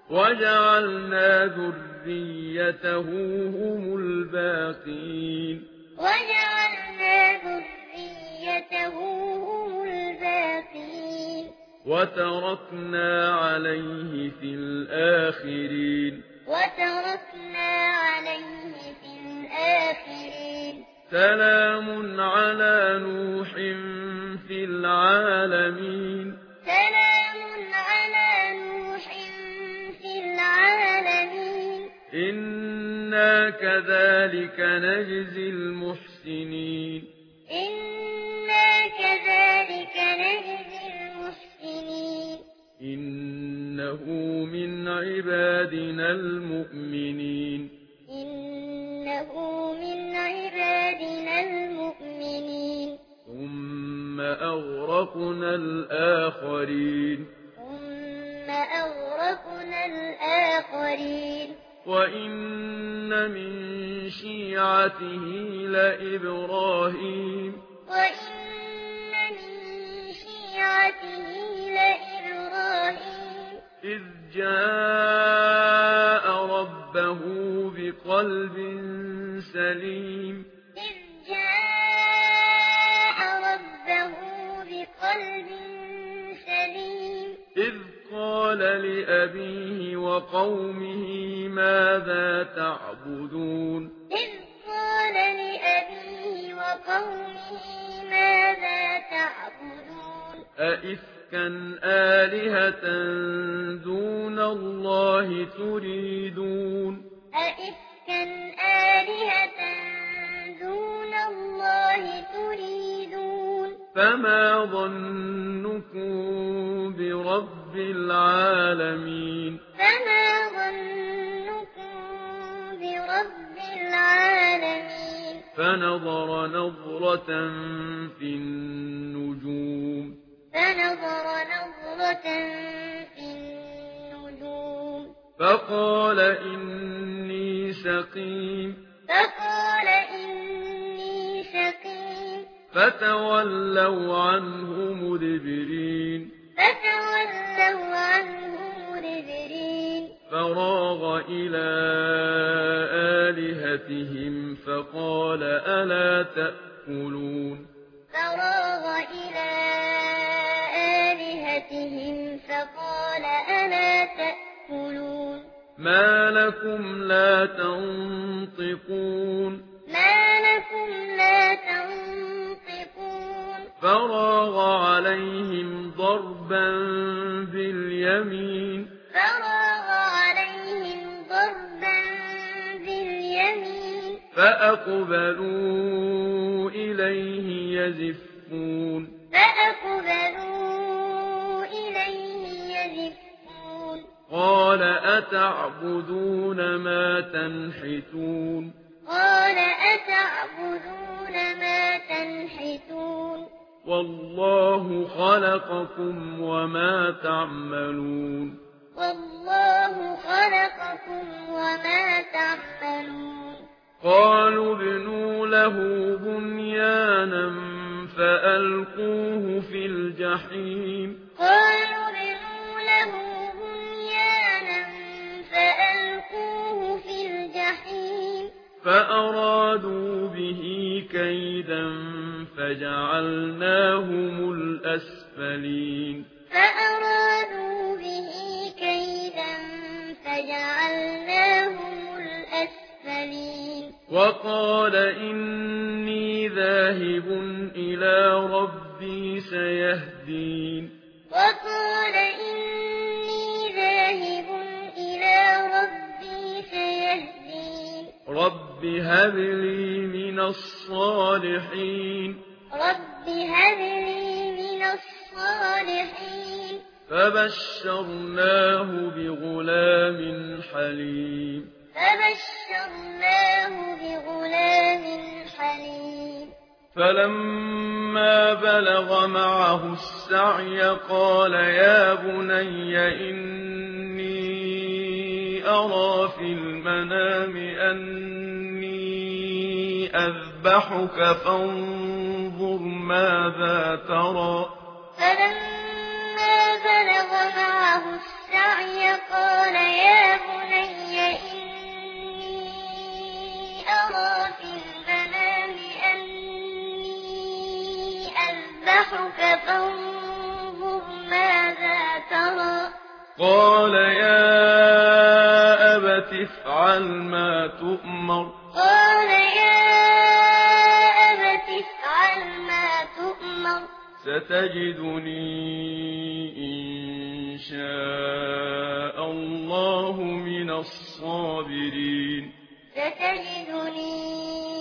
وجعلنا ذريته هم الباقين وتركنا عليه في الآخرين سلام على نوح في العالمين إنا كذلك نجزي المحسنين إنه من عبادنا المؤمنين ثم أغرقنا الآخرين وإن من شيعته لإبراهيم إذ جاء ربه بقلب سليم إذ قال لأبيه وقومه ماذا تعبدون أئفكا آلهة دون الله تريدون فما ظنكم برب العالمين فنظر نظرة في النجوم فقال إني سقيم فتولوا عنه مدبرين فراغ إلى آلهتهم فقال ألا تأكلون ما لكم لا تنطقون فراغ عليهم ضربا باليمين فأقبلوا إليه يزفون قال أتعبدون ما تنحتون والله خلقكم وما تعملون قالوا ابنوا له بنيانا فألقوه في الجحيم فأرادوا به كيدا فجعلناهم الأسفلين وقال إني ذاهب إلى ربي سيهدين رب هب لي من الصالحين فبشرناه بغلام حليم فلما بلغ معه السعي قال يا بني إني أرى في المنام أني أذبحك فانظر ماذا ترى فلما بلغ معه السعي قال يا أَذْبَحُكَ فَانظُرْ مَاذَا تَرَىٰ قَالَ يَا أَبَتِ افْعَلْ مَا تُؤْمَرُ قَالَ يَا أَبَتِ افْعَلْ مَا تُؤْمَرُ سَتَجِدُنِي إِن شَاءَ اللَّهُ مِنَ الصَّابِرِينَ سَتَجِدُنِي